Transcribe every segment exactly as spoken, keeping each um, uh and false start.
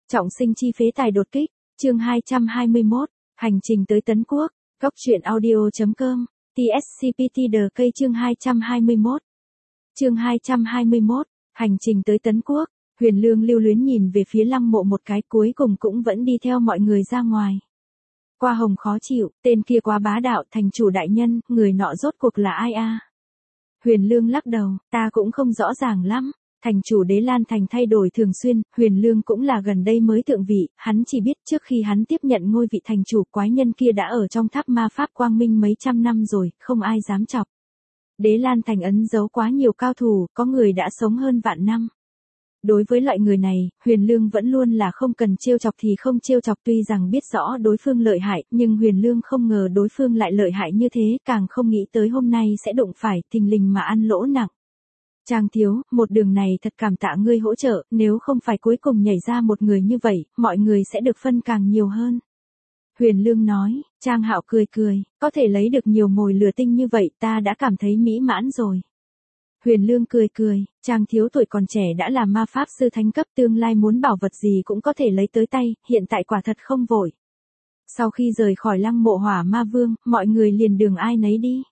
Trọng sinh chi phế tài đột kích, chương hai trăm hai mươi mốt, hành trình tới Tấn Quốc, góc truyện audio chấm com, tê ét xê pê tê đê ca chương hai trăm hai mươi mốt. Chương hai trăm hai mươi mốt, hành trình tới Tấn Quốc, Huyền Lương lưu luyến nhìn về phía lăng mộ một cái cuối cùng cũng vẫn đi theo mọi người ra ngoài. Qua Hồng khó chịu, tên kia quá bá đạo, thành chủ đại nhân, người nọ rốt cuộc là ai a? À? Huyền Lương lắc đầu, ta cũng không rõ ràng lắm. Thành chủ Đế Lan Thành thay đổi thường xuyên, Huyền Lương cũng là gần đây mới thượng vị, hắn chỉ biết trước khi hắn tiếp nhận ngôi vị thành chủ quái nhân kia đã ở trong tháp ma pháp quang minh mấy trăm năm rồi, không ai dám chọc. Đế Lan Thành ấn giấu quá nhiều cao thủ, có người đã sống hơn vạn năm. Đối với loại người này, Huyền Lương vẫn luôn là không cần trêu chọc thì không trêu chọc, tuy rằng biết rõ đối phương lợi hại, nhưng Huyền Lương không ngờ đối phương lại lợi hại như thế, càng không nghĩ tới hôm nay sẽ đụng phải, thình lình mà ăn lỗ nặng. Trang thiếu, một đường này thật cảm tạ ngươi hỗ trợ, nếu không phải cuối cùng nhảy ra một người như vậy, mọi người sẽ được phân càng nhiều hơn. Huyền Lương nói, Trang Hạo cười cười, có thể lấy được nhiều mồi lửa tinh như vậy ta đã cảm thấy mỹ mãn rồi. Huyền Lương cười cười, Trang thiếu tuổi còn trẻ đã là ma pháp sư thánh cấp, tương lai muốn bảo vật gì cũng có thể lấy tới tay, hiện tại quả thật không vội. Sau khi rời khỏi lăng mộ Hỏa Ma Vương, mọi người liền đường ai nấy đi.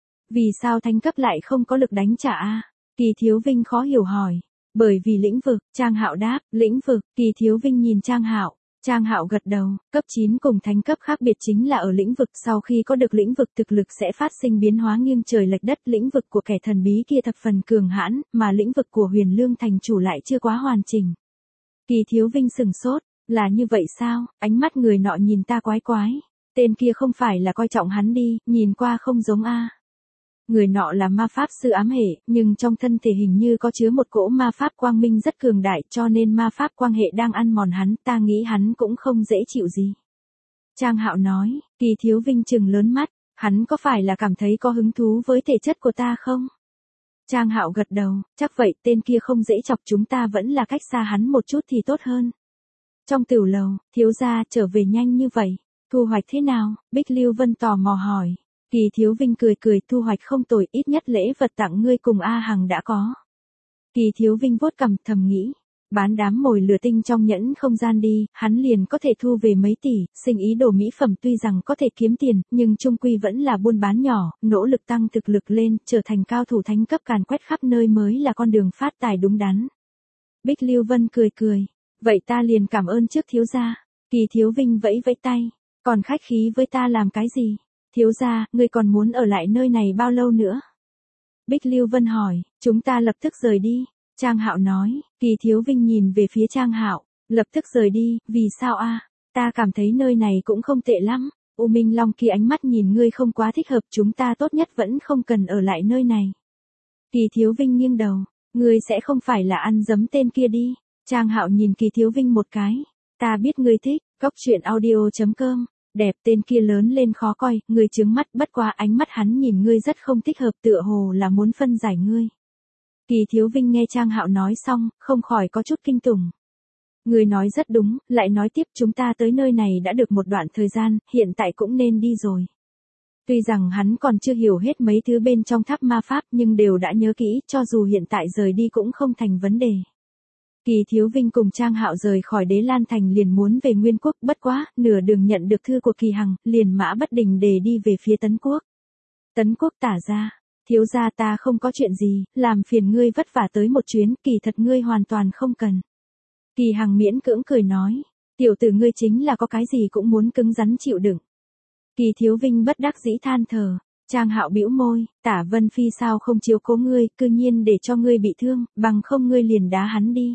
Vì sao thánh cấp lại không có lực đánh trả a? Kỳ Thiếu Vinh khó hiểu hỏi. Bởi vì lĩnh vực, Trang Hạo đáp, lĩnh vực, Kỳ Thiếu Vinh nhìn Trang Hạo. Trang Hạo gật đầu, cấp chín cùng thánh cấp khác biệt chính là ở lĩnh vực, sau khi có được lĩnh vực thực lực sẽ phát sinh biến hóa nghiêng trời lệch đất, lĩnh vực của kẻ thần bí kia thập phần cường hãn, mà lĩnh vực của Huyền Lương thành chủ lại chưa quá hoàn chỉnh. Kỳ Thiếu Vinh sừng sốt, là như vậy sao? Ánh mắt người nọ nhìn ta quái quái. Tên kia không phải là coi trọng hắn đi, nhìn qua không giống a. Người nọ là ma pháp sư ám hệ, nhưng trong thân thể hình như có chứa một cỗ ma pháp quang minh rất cường đại, cho nên ma pháp quang hệ đang ăn mòn hắn, ta nghĩ hắn cũng không dễ chịu gì. Trang Hạo nói, Kỳ Thiếu Vinh trừng lớn mắt, hắn có phải là cảm thấy có hứng thú với thể chất của ta không? Trang Hạo gật đầu, chắc vậy, tên kia không dễ chọc, chúng ta vẫn là cách xa hắn một chút thì tốt hơn. Trong tửu lầu, thiếu gia trở về nhanh như vậy, thu hoạch thế nào? Bích Lưu Vân tò mò hỏi. Kỳ Thiếu Vinh cười cười, thu hoạch không tồi, ít nhất lễ vật tặng ngươi cùng A Hằng đã có. Kỳ Thiếu Vinh vuốt cằm thầm nghĩ, bán đám mồi lửa tinh trong nhẫn không gian đi, hắn liền có thể thu về mấy tỷ, sinh ý đồ mỹ phẩm tuy rằng có thể kiếm tiền, nhưng chung quy vẫn là buôn bán nhỏ, nỗ lực tăng thực lực lên, trở thành cao thủ thánh cấp càn quét khắp nơi mới là con đường phát tài đúng đắn. Bích Lưu Vân cười cười, vậy ta liền cảm ơn trước thiếu gia. Kỳ Thiếu Vinh vẫy vẫy tay, còn khách khí với ta làm cái gì? Thiếu gia, ngươi còn muốn ở lại nơi này bao lâu nữa? Bích Lưu Vân hỏi, chúng ta lập tức rời đi. Trang Hạo nói, Kỳ Thiếu Vinh nhìn về phía Trang Hạo, lập tức rời đi, vì sao a? Ta cảm thấy nơi này cũng không tệ lắm. U Minh Long kia ánh mắt nhìn ngươi không quá thích hợp, chúng ta tốt nhất vẫn không cần ở lại nơi này. Kỳ Thiếu Vinh nghiêng đầu, ngươi sẽ không phải là ăn dấm tên kia đi. Trang Hạo nhìn Kỳ Thiếu Vinh một cái, ta biết ngươi thích, góc truyện audio chấm com. Đẹp, tên kia lớn lên khó coi, ngươi chướng mắt, bất quá ánh mắt hắn nhìn ngươi rất không thích hợp, tựa hồ là muốn phân giải ngươi. Kỳ Thiếu Vinh nghe Trang Hạo nói xong, không khỏi có chút kinh tủng. Ngươi nói rất đúng, lại nói tiếp, chúng ta tới nơi này đã được một đoạn thời gian, hiện tại cũng nên đi rồi. Tuy rằng hắn còn chưa hiểu hết mấy thứ bên trong tháp ma pháp nhưng đều đã nhớ kỹ, cho dù hiện tại rời đi cũng không thành vấn đề. Kỳ Thiếu Vinh cùng Trang Hạo rời khỏi Đế Lan Thành liền muốn về Nguyên Quốc, bất quá, nửa đường nhận được thư của Kỳ Hằng, liền mã bất đình để đi về phía Tấn Quốc. Tấn Quốc tả ra, thiếu gia ta không có chuyện gì, làm phiền ngươi vất vả tới một chuyến, kỳ thật ngươi hoàn toàn không cần. Kỳ Hằng miễn cưỡng cười nói, tiểu tử ngươi chính là có cái gì cũng muốn cứng rắn chịu đựng. Kỳ Thiếu Vinh bất đắc dĩ than thở. Trang Hạo bĩu môi, Tả Vân Phi sao không chiếu cố ngươi, cư nhiên để cho ngươi bị thương, bằng không ngươi liền đá hắn đi.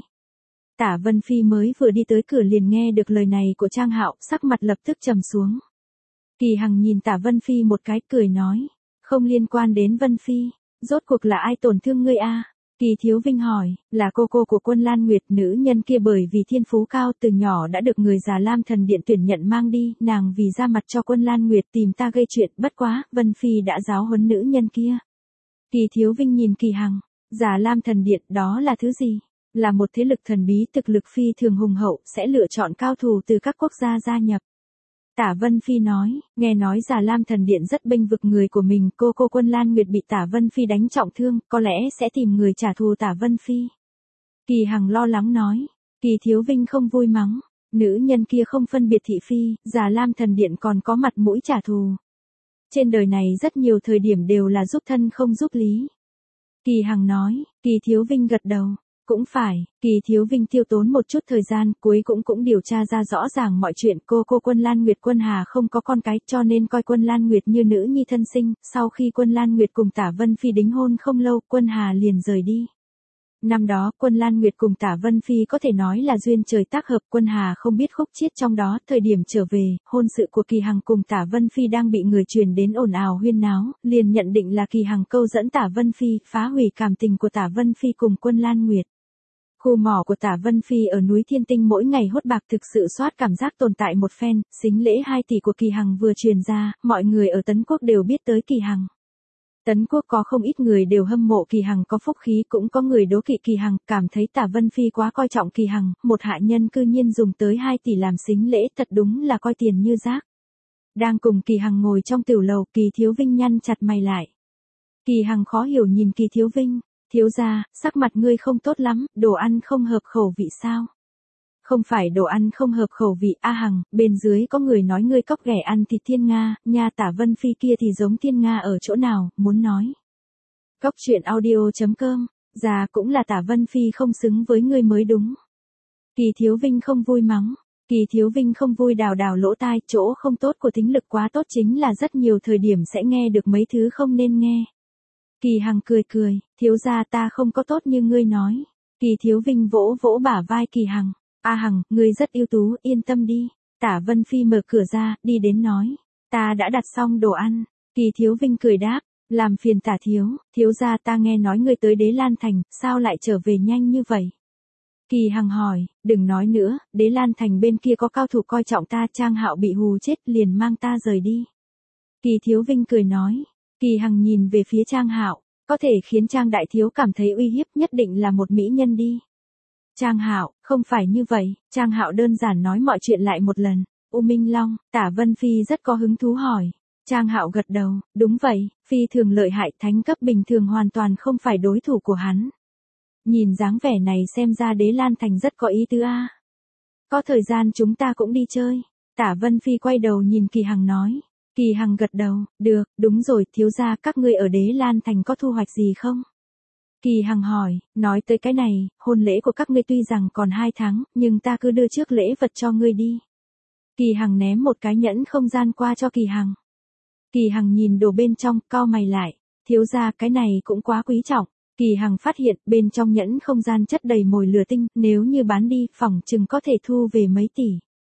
Tả Vân Phi mới vừa đi tới cửa liền nghe được lời này của Trang Hạo, sắc mặt lập tức trầm xuống. Kỳ Hằng nhìn Tả Vân Phi một cái, cười nói, không liên quan đến Vân Phi, rốt cuộc là ai tổn thương ngươi a? Kỳ Thiếu Vinh hỏi, là cô cô của Quân Lan Nguyệt, nữ nhân kia bởi vì thiên phú cao từ nhỏ đã được người già Lam Thần Điện tuyển nhận mang đi, nàng vì ra mặt cho Quân Lan Nguyệt tìm ta gây chuyện, bất quá, Vân Phi đã giáo huấn nữ nhân kia. Kỳ Thiếu Vinh nhìn Kỳ Hằng, già Lam Thần Điện đó là thứ gì? Là một thế lực thần bí thực lực phi thường hùng hậu, sẽ lựa chọn cao thủ từ các quốc gia gia nhập. Tả Vân Phi nói, nghe nói Già Lam Thần Điện rất bênh vực người của mình, cô cô Quân Lan Nguyệt bị Tả Vân Phi đánh trọng thương, có lẽ sẽ tìm người trả thù Tả Vân Phi. Kỳ Hằng lo lắng nói, Kỳ Thiếu Vinh không vui mắng, Nữ nhân kia không phân biệt thị phi, Già Lam thần điện còn có mặt mũi trả thù. Trên đời này rất nhiều thời điểm đều là giúp thân không giúp lý. Kỳ Hằng nói, Kỳ Thiếu Vinh gật đầu. Cũng phải, Kỳ Thiếu Vinh tiêu tốn một chút thời gian, cuối cũng cũng điều tra ra rõ ràng mọi chuyện. Cô cô Quân Lan Nguyệt Quân Hà không có con cái, cho nên coi Quân Lan Nguyệt như nữ nhi thân sinh. Sau khi Quân Lan Nguyệt cùng Tả Vân Phi đính hôn không lâu, Quân Hà liền rời đi. Năm đó, Quân Lan Nguyệt cùng Tả Vân Phi có thể nói là duyên trời tác hợp. Quân Hà không biết khúc chiết trong đó. Thời điểm trở về, hôn sự của Kỳ Hằng cùng Tả Vân Phi đang bị người truyền đến ồn ào huyên náo, liền nhận định là Kỳ Hằng câu dẫn Tả Vân Phi, phá hủy cảm tình của Tả Vân Phi cùng Quân Lan Nguyệt. Khu mỏ của Tả Vân Phi ở núi Thiên Tinh mỗi ngày hốt bạc thực sự soát cảm giác tồn tại một phen. Sính lễ hai tỷ của Kỳ Hằng vừa truyền ra, mọi người ở Tấn Quốc đều biết tới Kỳ Hằng. Tấn Quốc có không ít người đều hâm mộ Kỳ Hằng có phúc khí, cũng có người đố kỵ Kỳ Hằng, cảm thấy Tả Vân Phi quá coi trọng Kỳ Hằng, một hạ nhân cư nhiên dùng tới hai tỷ làm sính lễ, thật đúng là coi tiền như rác. Đang cùng Kỳ Hằng ngồi trong tiểu lầu, Kỳ Thiếu Vinh nhăn chặt mày lại. Kỳ Hằng khó hiểu nhìn Kỳ Thiếu Vinh, thiếu gia, sắc mặt ngươi không tốt lắm, đồ ăn không hợp khẩu vị sao? Không phải đồ ăn không hợp khẩu vị, A Hằng, bên dưới có người nói ngươi cóc ghẻ ăn thịt thiên nga, nha Tả Vân Phi kia thì giống thiên nga ở chỗ nào, muốn nói. Cóc truyện audio chấm com, già cũng là Tả Vân Phi không xứng với ngươi mới đúng. Kỳ Thiếu Vinh không vui mắng, Kỳ Thiếu Vinh không vui đào đào lỗ tai, chỗ không tốt của thính lực quá tốt chính là rất nhiều thời điểm sẽ nghe được mấy thứ không nên nghe. Kỳ Hằng cười cười, thiếu gia ta không có tốt như ngươi nói. Kỳ Thiếu Vinh vỗ vỗ bả vai Kỳ Hằng. A Hằng, ngươi rất ưu tú, yên tâm đi. Tả Vân Phi mở cửa ra, đi đến nói. Ta đã đặt xong đồ ăn. Kỳ Thiếu Vinh cười đáp, làm phiền Tả thiếu, thiếu gia ta nghe nói ngươi tới Đế Lan Thành, sao lại trở về nhanh như vậy? Kỳ Hằng hỏi, đừng nói nữa, Đế Lan Thành bên kia có cao thủ coi trọng ta, Trang Hạo bị hù chết liền mang ta rời đi. Kỳ Thiếu Vinh cười nói. Kỳ Hằng nhìn về phía Trang Hạo, có thể khiến Trang đại thiếu cảm thấy uy hiếp nhất định là một mỹ nhân đi. Trang Hạo, không phải như vậy, Trang Hạo đơn giản nói mọi chuyện lại một lần. U Minh Long, Tả Vân Phi rất có hứng thú hỏi. Trang Hạo gật đầu, đúng vậy, Phi thường lợi hại, thánh cấp bình thường hoàn toàn không phải đối thủ của hắn. Nhìn dáng vẻ này xem ra Đế Lan Thành rất có ý tứ a. Có thời gian chúng ta cũng đi chơi. Tả Vân Phi quay đầu nhìn Kỳ Hằng nói. Kỳ Hằng gật đầu, được, đúng rồi, thiếu gia các ngươi ở Đế Lan Thành có thu hoạch gì không? Kỳ Hằng hỏi, nói tới cái này, hôn lễ của các ngươi tuy rằng còn hai tháng, nhưng ta cứ đưa trước lễ vật cho ngươi đi. Kỳ Hằng ném một cái nhẫn không gian qua cho Kỳ Hằng. Kỳ Hằng nhìn đồ bên trong, cau mày lại, thiếu gia cái này cũng quá quý trọng. Kỳ Hằng phát hiện bên trong nhẫn không gian chất đầy mồi lửa tinh, nếu như bán đi, phỏng chừng có thể thu về mấy tỷ.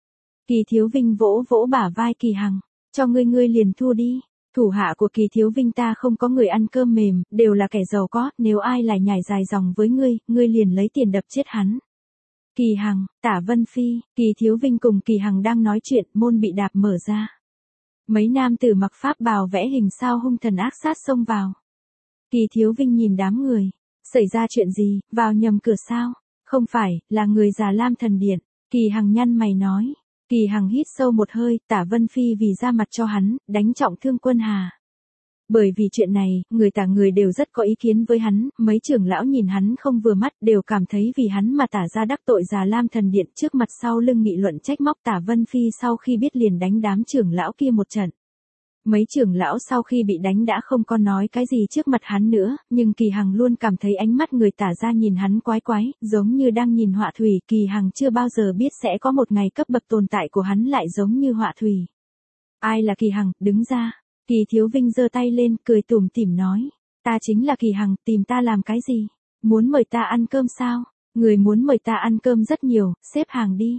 Kỳ Thiếu Vinh vỗ vỗ bả vai Kỳ Hằng. Cho ngươi ngươi liền thu đi. Thủ hạ của Kỳ Thiếu Vinh ta không có người ăn cơm mềm, đều là kẻ giàu có, nếu ai lại nhảy dài dòng với ngươi, ngươi liền lấy tiền đập chết hắn. Kỳ Hằng, Tả Vân Phi, Kỳ Thiếu Vinh cùng Kỳ Hằng đang nói chuyện, môn bị đạp mở ra. Mấy nam tử mặc pháp bào vẽ hình sao hung thần ác sát xông vào. Kỳ Thiếu Vinh nhìn đám người, xảy ra chuyện gì, vào nhầm cửa sao? Không phải, là người Già Lam thần điện. Kỳ Hằng nhăn mày nói. Kỳ Hằng hít sâu một hơi, Tả Vân Phi vì ra mặt cho hắn, đánh trọng thương Quân Hà. Bởi vì chuyện này, người Tả người đều rất có ý kiến với hắn, mấy trưởng lão nhìn hắn không vừa mắt, đều cảm thấy vì hắn mà Tả ra đắc tội Già Lam thần điện, trước mặt sau lưng nghị luận trách móc Tả Vân Phi, sau khi biết liền đánh đám trưởng lão kia một trận. Mấy trưởng lão sau khi bị đánh đã không còn nói cái gì trước mặt hắn nữa, nhưng Kỳ Hằng luôn cảm thấy ánh mắt người Tả ra nhìn hắn quái quái, giống như đang nhìn họa thủy. Kỳ Hằng chưa bao giờ biết sẽ có một ngày cấp bậc tồn tại của hắn lại giống như họa thủy. Ai là Kỳ Hằng, đứng ra. Kỳ Thiếu Vinh giơ tay lên, cười tủm tỉm nói. Ta chính là Kỳ Hằng, tìm ta làm cái gì? Muốn mời ta ăn cơm sao? Người muốn mời ta ăn cơm rất nhiều, xếp hàng đi.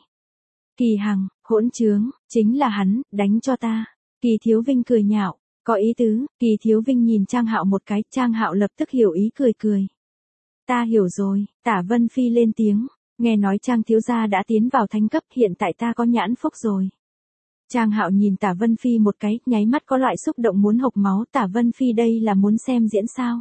Kỳ Hằng, hỗn trướng, chính là hắn, đánh cho ta. Kỳ Thiếu Vinh cười nhạo, có ý tứ. Kỳ Thiếu Vinh nhìn Trang Hạo một cái, Trang Hạo lập tức hiểu ý cười cười. Ta hiểu rồi, Tả Vân Phi lên tiếng, nghe nói Trang thiếu gia đã tiến vào thánh cấp, hiện tại ta có nhãn phúc rồi. Trang Hạo nhìn Tả Vân Phi một cái, nháy mắt có loại xúc động muốn hộc máu. Tả Vân Phi đây là muốn xem diễn sao?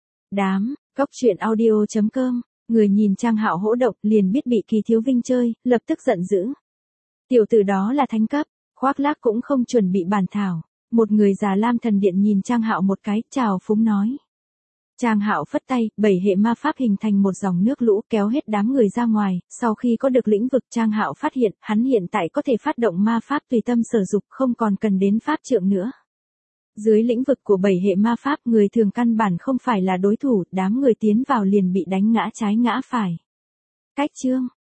Đám, cóc truyện audio chấm com, người nhìn Trang Hạo hỗ động, liền biết bị Kỳ Thiếu Vinh chơi, lập tức giận dữ. Tiểu tử đó là thánh cấp. Khoác lác cũng không chuẩn bị bàn thảo. Một người Già Lam thần điện nhìn Trang Hạo một cái, chào phúng nói. Trang Hạo phất tay, bảy hệ ma pháp hình thành một dòng nước lũ kéo hết đám người ra ngoài, sau khi có được lĩnh vực Trang Hạo phát hiện, hắn hiện tại có thể phát động ma pháp tùy tâm sở dục không còn cần đến pháp trượng nữa. Dưới lĩnh vực của bảy hệ ma pháp người thường căn bản không phải là đối thủ, đám người tiến vào liền bị đánh ngã trái ngã phải. Cách chương